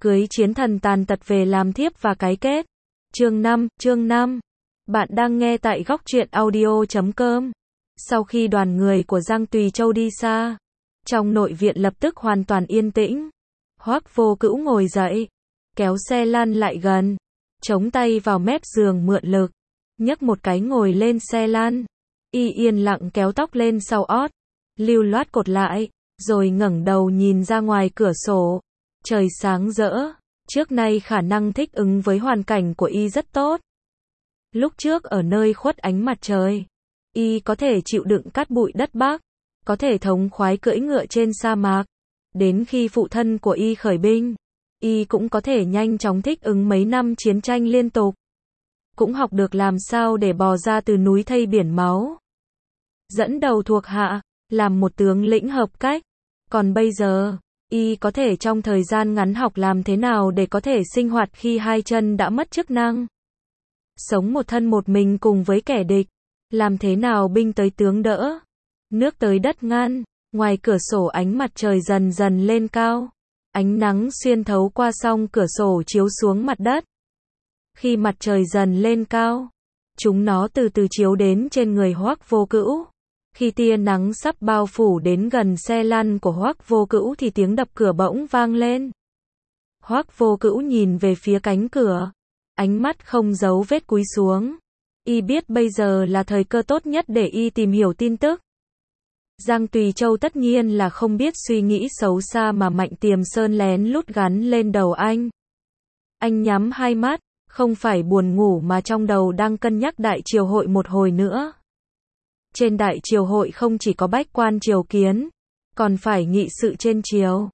Cưới chiến thần tàn tật về làm thiếp và cái kết. Chương 5. Bạn đang nghe tại góc truyện audio.com. Sau khi đoàn người của Giang Tùy Châu đi xa, trong nội viện lập tức hoàn toàn yên tĩnh. Hoắc Vô Cữu ngồi dậy, kéo xe lăn lại gần, chống tay vào mép giường mượn lực, nhấc một cái ngồi lên xe lăn. Y yên lặng kéo tóc lên sau ót, lưu loát cột lại, rồi ngẩng đầu nhìn ra ngoài cửa sổ. Trời sáng rỡ, trước nay khả năng thích ứng với hoàn cảnh của Y rất tốt. Lúc trước ở nơi khuất ánh mặt trời, Y có thể chịu đựng cát bụi đất Bắc, có thể thống khoái cưỡi ngựa trên sa mạc. Đến khi phụ thân của Y khởi binh, Y cũng có thể nhanh chóng thích ứng mấy năm chiến tranh liên tục. Cũng học được làm sao để bò ra từ núi thây biển máu. Dẫn đầu thuộc hạ, làm một tướng lĩnh hợp cách. Còn bây giờ, Y có thể trong thời gian ngắn học làm thế nào để có thể sinh hoạt khi hai chân đã mất chức năng. Sống một thân một mình cùng với kẻ địch. Làm thế nào binh tới tướng đỡ, nước tới đất ngăn. Ngoài cửa sổ ánh mặt trời dần dần lên cao. Ánh nắng xuyên thấu qua song cửa sổ chiếu xuống mặt đất. Khi mặt trời dần lên cao, chúng nó từ từ chiếu đến trên người Hoắc Vô Cữu. Khi tia nắng sắp bao phủ đến gần xe lăn của Hoắc Vô Cữu thì tiếng đập cửa bỗng vang lên. Hoắc Vô Cữu nhìn về phía cánh cửa, ánh mắt không giấu vết cúi xuống. Y biết bây giờ là thời cơ tốt nhất để Y tìm hiểu tin tức. Giang Tùy Châu tất nhiên là không biết suy nghĩ xấu xa mà Mạnh Tiềm Sơn lén lút gắn lên đầu anh. Anh nhắm hai mắt, không phải buồn ngủ mà trong đầu đang cân nhắc đại triều hội một hồi nữa. Trên đại triều hội không chỉ có bách quan triều kiến, còn phải nghị sự trên triều.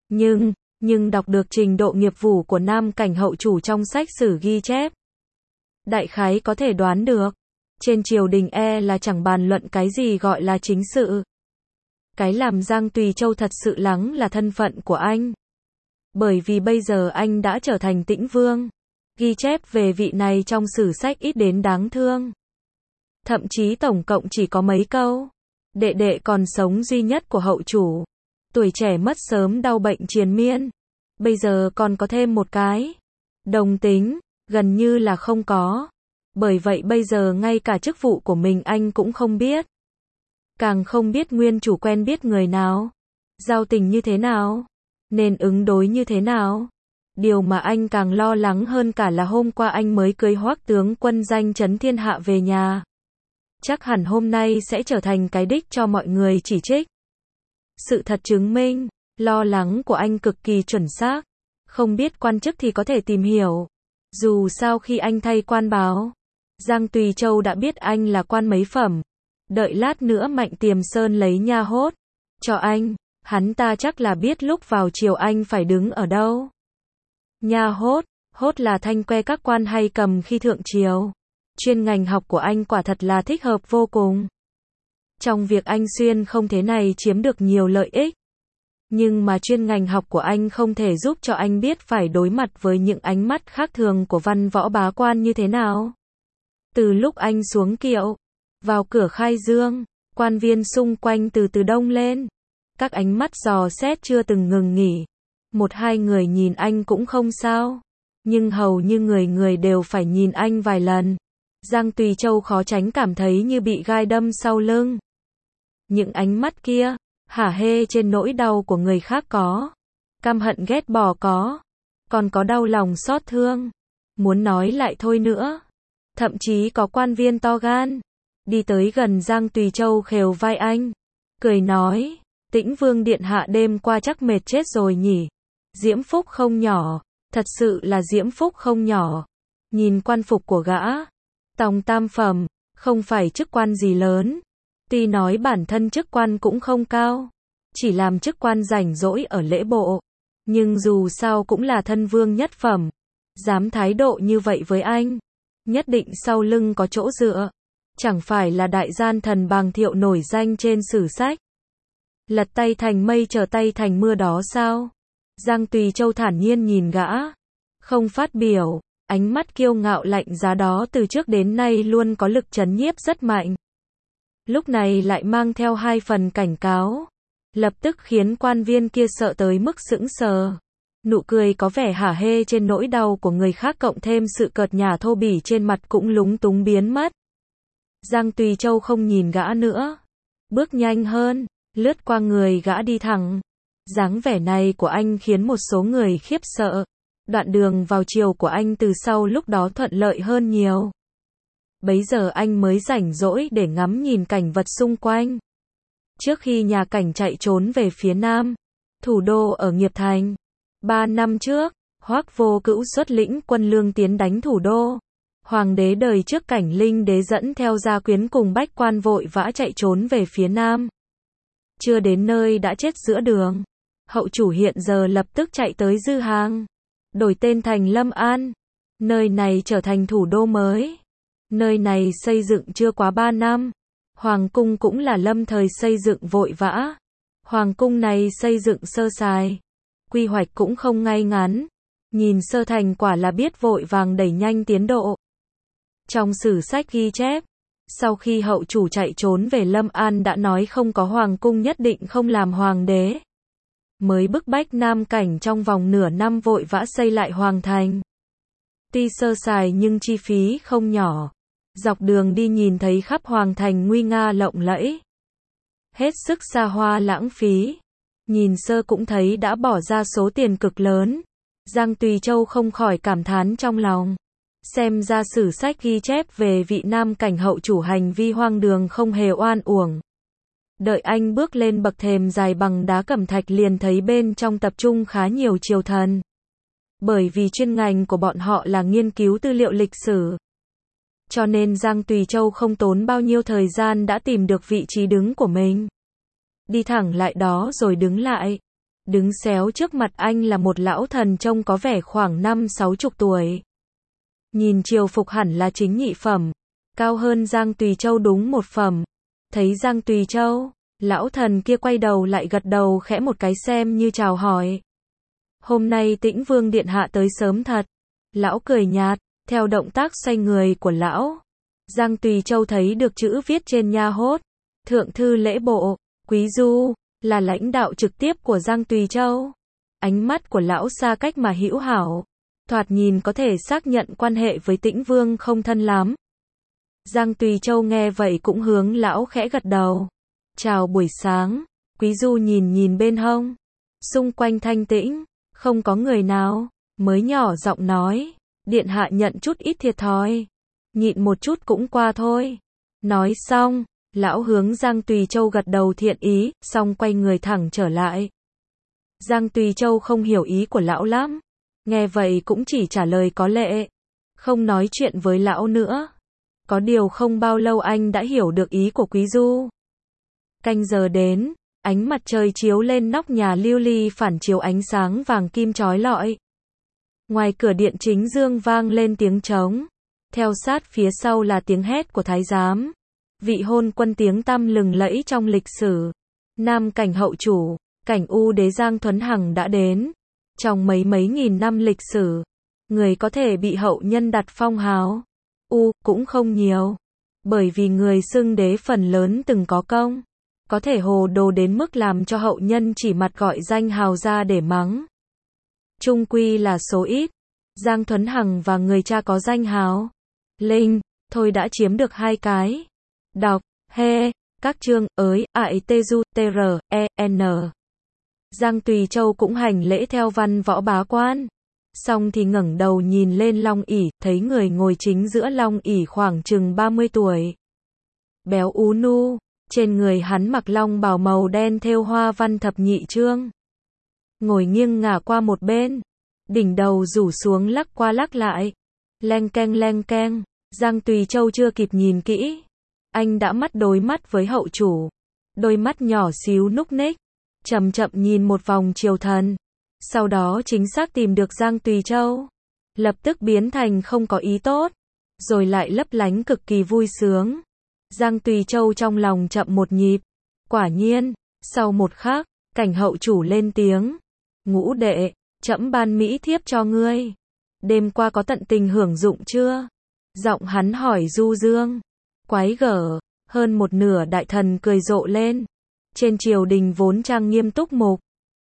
Nhưng đọc được trình độ nghiệp vụ của Nam Cảnh hậu chủ trong sách sử ghi chép, đại khái có thể đoán được, trên triều đình là chẳng bàn luận cái gì gọi là chính sự. Cái làm Giang Tùy Châu thật sự lắng là thân phận của anh. Bởi vì bây giờ anh đã trở thành Tĩnh Vương. Ghi chép về vị này trong sử sách ít đến đáng thương. Thậm chí tổng cộng chỉ có mấy câu. Đệ đệ còn sống duy nhất của hậu chủ. Tuổi trẻ mất sớm đau bệnh triền miên. Bây giờ còn có thêm một cái. Đồng tính, gần như là không có. Bởi vậy bây giờ ngay cả chức vụ của mình anh cũng không biết. Càng không biết nguyên chủ quen biết người nào. Giao tình như thế nào. Nên ứng đối như thế nào. Điều mà anh càng lo lắng hơn cả là hôm qua anh mới cưới Hoắc tướng quân danh chấn thiên hạ về nhà. Chắc hẳn hôm nay sẽ trở thành cái đích cho mọi người chỉ trích. Sự thật chứng minh, lo lắng của anh cực kỳ chuẩn xác. Không biết quan chức thì có thể tìm hiểu. Dù sao khi anh thay quan báo, Giang Tùy Châu đã biết anh là quan mấy phẩm. Đợi lát nữa Mạnh Tiềm Sơn lấy nha hốt cho anh, hắn ta chắc là biết lúc vào triều anh phải đứng ở đâu. Nha hốt là thanh que các quan hay cầm khi thượng triều. Chuyên ngành học của anh quả thật là thích hợp vô cùng. Trong việc anh xuyên không thế này chiếm được nhiều lợi ích. Nhưng mà chuyên ngành học của anh không thể giúp cho anh biết phải đối mặt với những ánh mắt khác thường của văn võ bá quan như thế nào. Từ lúc anh xuống kiệu, vào cửa khai dương, quan viên xung quanh từ từ đông lên. Các ánh mắt dò xét chưa từng ngừng nghỉ. Một hai người nhìn anh cũng không sao. Nhưng hầu như người đều phải nhìn anh vài lần. Giang Tùy Châu khó tránh cảm thấy như bị gai đâm sau lưng. Những ánh mắt kia, hả hê trên nỗi đau của người khác có. Căm hận ghét bỏ có. Còn có đau lòng xót thương. Muốn nói lại thôi nữa. Thậm chí có quan viên to gan. Đi tới gần Giang Tùy Châu khều vai anh. Cười nói, Tĩnh Vương điện hạ đêm qua chắc mệt chết rồi nhỉ. Diễm phúc không nhỏ. Thật sự là diễm phúc không nhỏ. Nhìn quan phục của gã. Tòng tam phẩm, không phải chức quan gì lớn. Tuy nói bản thân chức quan cũng không cao. Chỉ làm chức quan rảnh rỗi ở lễ bộ. Nhưng dù sao cũng là thân vương nhất phẩm. Dám thái độ như vậy với anh. Nhất định sau lưng có chỗ dựa. Chẳng phải là đại gian thần Bàng Thiệu nổi danh trên sử sách. Lật tay thành mây trở tay thành mưa đó sao? Giang Tùy Châu thản nhiên nhìn gã. Không phát biểu. Ánh mắt kiêu ngạo lạnh giá đó từ trước đến nay luôn có lực trấn nhiếp rất mạnh. Lúc này lại mang theo hai phần cảnh cáo. Lập tức khiến quan viên kia sợ tới mức sững sờ. Nụ cười có vẻ hả hê trên nỗi đau của người khác cộng thêm sự cợt nhả thô bỉ trên mặt cũng lúng túng biến mất. Giang Tùy Châu không nhìn gã nữa. Bước nhanh hơn, lướt qua người gã đi thẳng. Dáng vẻ này của anh khiến một số người khiếp sợ. Đoạn đường vào chiều của anh từ sau lúc đó thuận lợi hơn nhiều. Bấy giờ anh mới rảnh rỗi để ngắm nhìn cảnh vật xung quanh. Trước khi nhà Cảnh chạy trốn về phía Nam, thủ đô ở Nghiệp Thành. 3 năm trước, Hoắc Vô Cữu xuất lĩnh quân lương tiến đánh thủ đô. Hoàng đế đời trước Cảnh Linh Đế dẫn theo gia quyến cùng bách quan vội vã chạy trốn về phía Nam. Chưa đến nơi đã chết giữa đường. Hậu chủ hiện giờ lập tức chạy tới Dư Hàng, đổi tên thành Lâm An. Nơi này trở thành thủ đô mới. Nơi này xây dựng chưa quá 3 năm. Hoàng cung cũng là Lâm thời xây dựng vội vã. Hoàng cung này xây dựng sơ sài. Quy hoạch cũng không ngay ngắn. Nhìn sơ thành quả là biết vội vàng đẩy nhanh tiến độ. Trong sử sách ghi chép, sau khi hậu chủ chạy trốn về Lâm An đã nói không có hoàng cung nhất định không làm hoàng đế. Mới bức bách Nam Cảnh trong vòng nửa năm vội vã xây lại hoàng thành. Tuy sơ sài nhưng chi phí không nhỏ. Dọc đường đi nhìn thấy khắp hoàng thành nguy nga lộng lẫy. Hết sức xa hoa lãng phí. Nhìn sơ cũng thấy đã bỏ ra số tiền cực lớn. Giang Tùy Châu không khỏi cảm thán trong lòng. Xem ra sử sách ghi chép về vị Nam Cảnh hậu chủ hành vi hoang đường không hề oan uổng. Đợi anh bước lên bậc thềm dài bằng đá cẩm thạch liền thấy bên trong tập trung khá nhiều triều thần. Bởi vì chuyên ngành của bọn họ là nghiên cứu tư liệu lịch sử. Cho nên Giang Tùy Châu không tốn bao nhiêu thời gian đã tìm được vị trí đứng của mình. Đi thẳng lại đó rồi đứng lại. Đứng xéo trước mặt anh là một lão thần trông có vẻ khoảng 50-60 tuổi. Nhìn triều phục hẳn là chính nhị phẩm. Cao hơn Giang Tùy Châu đúng một phẩm. Thấy Giang Tùy Châu, lão thần kia quay đầu lại gật đầu khẽ một cái xem như chào hỏi. Hôm nay Tĩnh Vương điện hạ tới sớm thật. Lão cười nhạt, theo động tác xoay người của lão. Giang Tùy Châu thấy được chữ viết trên nha hốt. Thượng thư lễ bộ, Quý Du, là lãnh đạo trực tiếp của Giang Tùy Châu. Ánh mắt của lão xa cách mà hữu hảo. Thoạt nhìn có thể xác nhận quan hệ với Tĩnh Vương không thân lắm. Giang Tùy Châu nghe vậy cũng hướng lão khẽ gật đầu. Chào buổi sáng. Quý Du nhìn bên hông. Xung quanh thanh tĩnh, không có người nào. Mới nhỏ giọng nói. Điện hạ nhận chút ít thiệt thòi. Nhịn một chút cũng qua thôi. Nói xong, lão hướng Giang Tùy Châu gật đầu thiện ý, xong quay người thẳng trở lại. Giang Tùy Châu không hiểu ý của lão lắm. Nghe vậy cũng chỉ trả lời có lệ. Không nói chuyện với lão nữa. Có điều không bao lâu anh đã hiểu được ý của Quý Du. Canh giờ đến, ánh mặt trời chiếu lên nóc nhà lưu ly phản chiếu ánh sáng vàng kim chói lọi. Ngoài cửa điện chính dương vang lên tiếng trống. Theo sát phía sau là tiếng hét của thái giám. Vị hôn quân tiếng tăm lừng lẫy trong lịch sử. Nam Cảnh hậu chủ, Cảnh U đế Giang Thuấn Hằng đã đến. Trong mấy nghìn năm lịch sử, người có thể bị hậu nhân đặt phong hào cũng không nhiều. Bởi vì người xưng đế phần lớn từng có công. Có thể hồ đồ đến mức làm cho hậu nhân chỉ mặt gọi danh hào ra để mắng. Chung quy là số ít. Giang Thuấn Hằng và người cha có danh hào Linh, thôi đã chiếm được 2 cái. Đọc, các chương, teju, n. Giang Tùy Châu cũng hành lễ theo văn võ bá quan. Xong thì ngẩng đầu nhìn lên long ỷ, thấy người ngồi chính giữa long ỷ khoảng chừng 30 tuổi. Béo ú nu, trên người hắn mặc long bào màu đen thêu hoa văn thập nhị chương. Ngồi nghiêng ngả qua một bên, đỉnh đầu rủ xuống lắc qua lắc lại. Leng keng, Giang Tùy Châu chưa kịp nhìn kỹ. Anh đã mắt đối mắt với hậu chủ. Đôi mắt nhỏ xíu núc ních. Chậm chậm nhìn một vòng triều thần. Sau đó chính xác tìm được Giang Tùy Châu. Lập tức biến thành không có ý tốt. Rồi lại lấp lánh cực kỳ vui sướng. Giang Tùy Châu trong lòng chậm một nhịp. Quả nhiên, sau một khắc, Cảnh hậu chủ lên tiếng. Ngũ đệ, trẫm ban mỹ thiếp cho ngươi. Đêm qua có tận tình hưởng dụng chưa? Giọng hắn hỏi du dương. Quái gở, hơn một nửa đại thần cười rộ lên. Trên triều đình vốn trang nghiêm túc mục.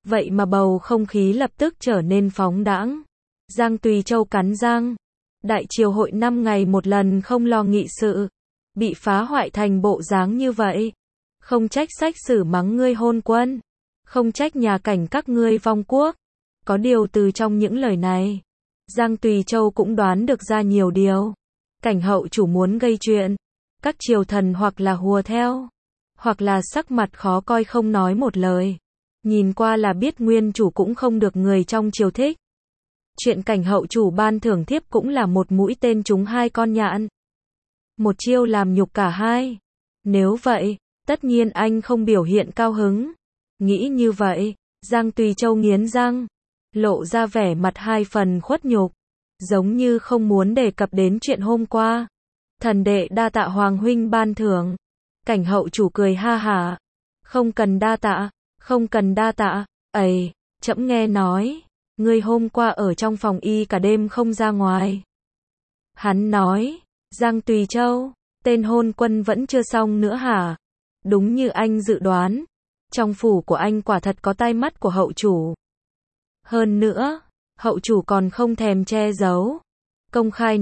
Vậy mà bầu không khí lập tức trở nên phóng đãng. Giang Tùy Châu cắn răng. Đại triều hội 5 ngày một lần không lo nghị sự. Bị phá hoại thành bộ dáng như vậy. Không trách sách sử mắng ngươi hôn quân. Không trách nhà cảnh các ngươi vong quốc. Có điều từ trong những lời này, Giang Tùy Châu cũng đoán được ra nhiều điều. Cảnh hậu chủ muốn gây chuyện. Các triều thần hoặc là hùa theo, hoặc là sắc mặt khó coi không nói một lời. Nhìn qua là biết nguyên chủ cũng không được người trong triều thích. Chuyện cảnh hậu chủ ban thưởng thiếp cũng là một mũi tên trúng 2 con nhạn. Một chiêu làm nhục cả hai. Nếu vậy, tất nhiên anh không biểu hiện cao hứng. Nghĩ như vậy, Giang Tùy Châu nghiến răng, lộ ra vẻ mặt 2 phần khuất nhục, giống như không muốn đề cập đến chuyện hôm qua. Thần đệ đa tạ hoàng huynh ban thưởng. Cảnh hậu chủ cười ha hả. Không cần đa tạ, không cần đa tạ. Ây, trẫm nghe nói, ngươi hôm qua ở trong phòng y cả đêm không ra ngoài. Hắn nói, Giang Tùy Châu, tên hôn quân vẫn chưa xong nữa hả? Đúng như anh dự đoán, trong phủ của anh quả thật có tai mắt của hậu chủ. Hơn nữa, hậu chủ còn không thèm che giấu. Công khai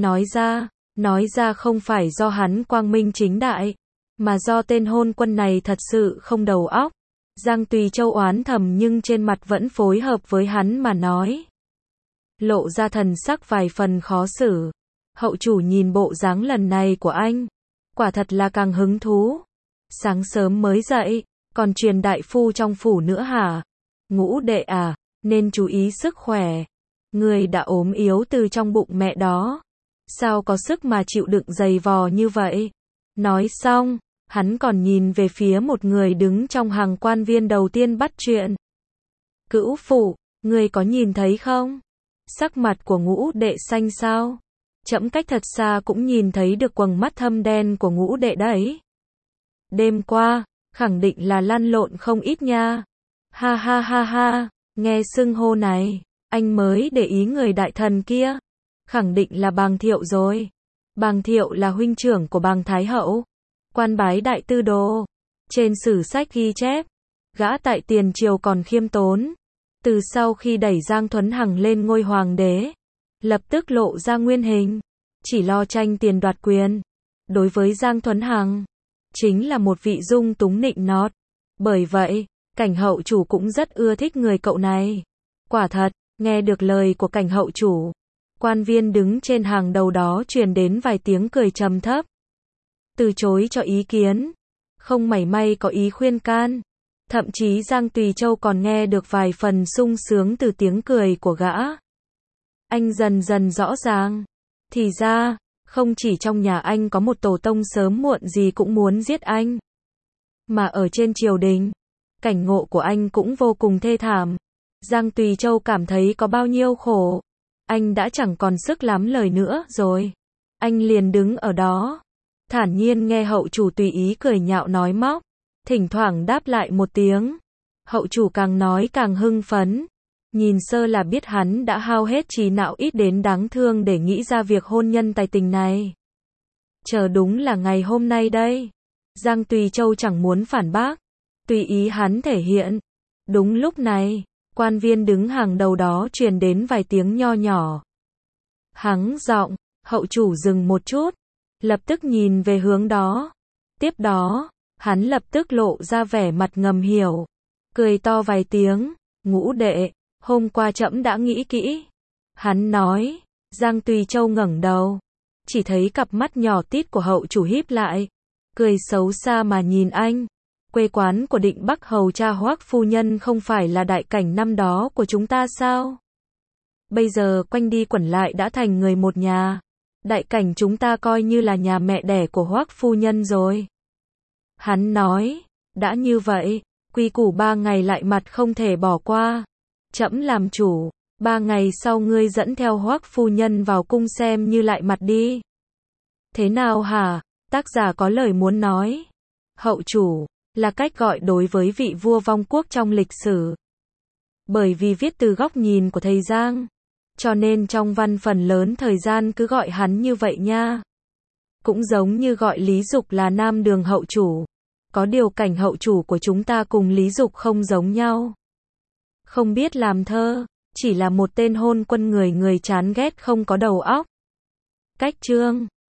nói ra không phải do hắn quang minh chính đại, mà do tên hôn quân này thật sự không đầu óc. Giang Tùy Châu oán thầm nhưng trên mặt vẫn phối hợp với hắn mà nói. Lộ ra thần sắc vài phần khó xử. Hậu chủ nhìn bộ dáng lần này của anh, quả thật là càng hứng thú. Sáng sớm mới dậy, còn truyền đại phu trong phủ nữa hả? Ngũ đệ à, nên chú ý sức khỏe. Người đã ốm yếu từ trong bụng mẹ đó. Sao có sức mà chịu đựng dày vò như vậy? Nói xong, hắn còn nhìn về phía một người đứng trong hàng quan viên đầu tiên bắt chuyện. Cữu phụ, người có nhìn thấy không? Sắc mặt của ngũ đệ xanh sao? Trẫm cách thật xa cũng nhìn thấy được quầng mắt thâm đen của ngũ đệ đấy. Đêm qua, khẳng định là lăn lộn không ít nha. Ha ha ha ha, nghe xưng hô này, anh mới để ý người đại thần kia. Khẳng định là Bàng Thiệu rồi. Bàng Thiệu là huynh trưởng của Bàng Thái Hậu, quan bái đại tư đồ. Trên sử sách ghi chép, gã tại tiền triều còn khiêm tốn. Từ sau khi đẩy Giang Thuấn Hằng lên ngôi hoàng đế, lập tức lộ ra nguyên hình, chỉ lo tranh tiền đoạt quyền. Đối với Giang Thuấn Hằng, chính là một vị dung túng nịnh nót. Bởi vậy, cảnh hậu chủ cũng rất ưa thích người cậu này. Quả thật, nghe được lời của cảnh hậu chủ, quan viên đứng trên hàng đầu đó truyền đến vài tiếng cười trầm thấp. Từ chối cho ý kiến, không mảy may có ý khuyên can. Thậm chí Giang Tùy Châu còn nghe được vài phần sung sướng từ tiếng cười của gã. Anh dần dần rõ ràng. Thì ra, không chỉ trong nhà anh có một tổ tông sớm muộn gì cũng muốn giết anh. Mà ở trên triều đình, cảnh ngộ của anh cũng vô cùng thê thảm. Giang Tùy Châu cảm thấy có bao nhiêu khổ, anh đã chẳng còn sức lắm lời nữa rồi. Anh liền đứng ở đó, thản nhiên nghe hậu chủ tùy ý cười nhạo nói móc, thỉnh thoảng đáp lại một tiếng. Hậu chủ càng nói càng hưng phấn, nhìn sơ là biết hắn đã hao hết trí não ít đến đáng thương để nghĩ ra việc hôn nhân tài tình này. Chờ đúng là ngày hôm nay đây. Giang Tùy Châu chẳng muốn phản bác, tùy ý hắn thể hiện. Đúng lúc này, quan viên đứng hàng đầu đó truyền đến vài tiếng nho nhỏ. Hắng giọng, hậu chủ dừng một chút, lập tức nhìn về hướng đó. Tiếp đó, hắn lập tức lộ ra vẻ mặt ngầm hiểu, cười to vài tiếng. Ngũ đệ, hôm qua trẫm đã nghĩ kỹ. Hắn nói. Giang Tùy Châu ngẩng đầu, chỉ thấy cặp mắt nhỏ tít của hậu chủ híp lại, cười xấu xa mà nhìn anh. Quê quán của Định Bắc hầu cha Hoắc phu nhân không phải là đại cảnh năm đó của chúng ta sao? Bây giờ quanh đi quẩn lại đã thành người một nhà. Đại cảnh chúng ta coi như là nhà mẹ đẻ của Hoắc phu nhân rồi. Hắn nói, đã như vậy, quy củ 3 ngày lại mặt không thể bỏ qua. Trẫm làm chủ, 3 ngày sau ngươi dẫn theo Hoắc phu nhân vào cung xem như lại mặt đi. Thế nào hả? Tác giả có lời muốn nói. Hậu chủ là cách gọi đối với vị vua vong quốc trong lịch sử. Bởi vì viết từ góc nhìn của thầy Giang, cho nên trong văn phần lớn thời gian cứ gọi hắn như vậy nha. Cũng giống như gọi Lý Dục là Nam Đường hậu chủ. Có điều cảnh hậu chủ của chúng ta cùng Lý Dục không giống nhau. không biết làm thơ, chỉ là một tên hôn quân người người chán ghét không có đầu óc. Cách chương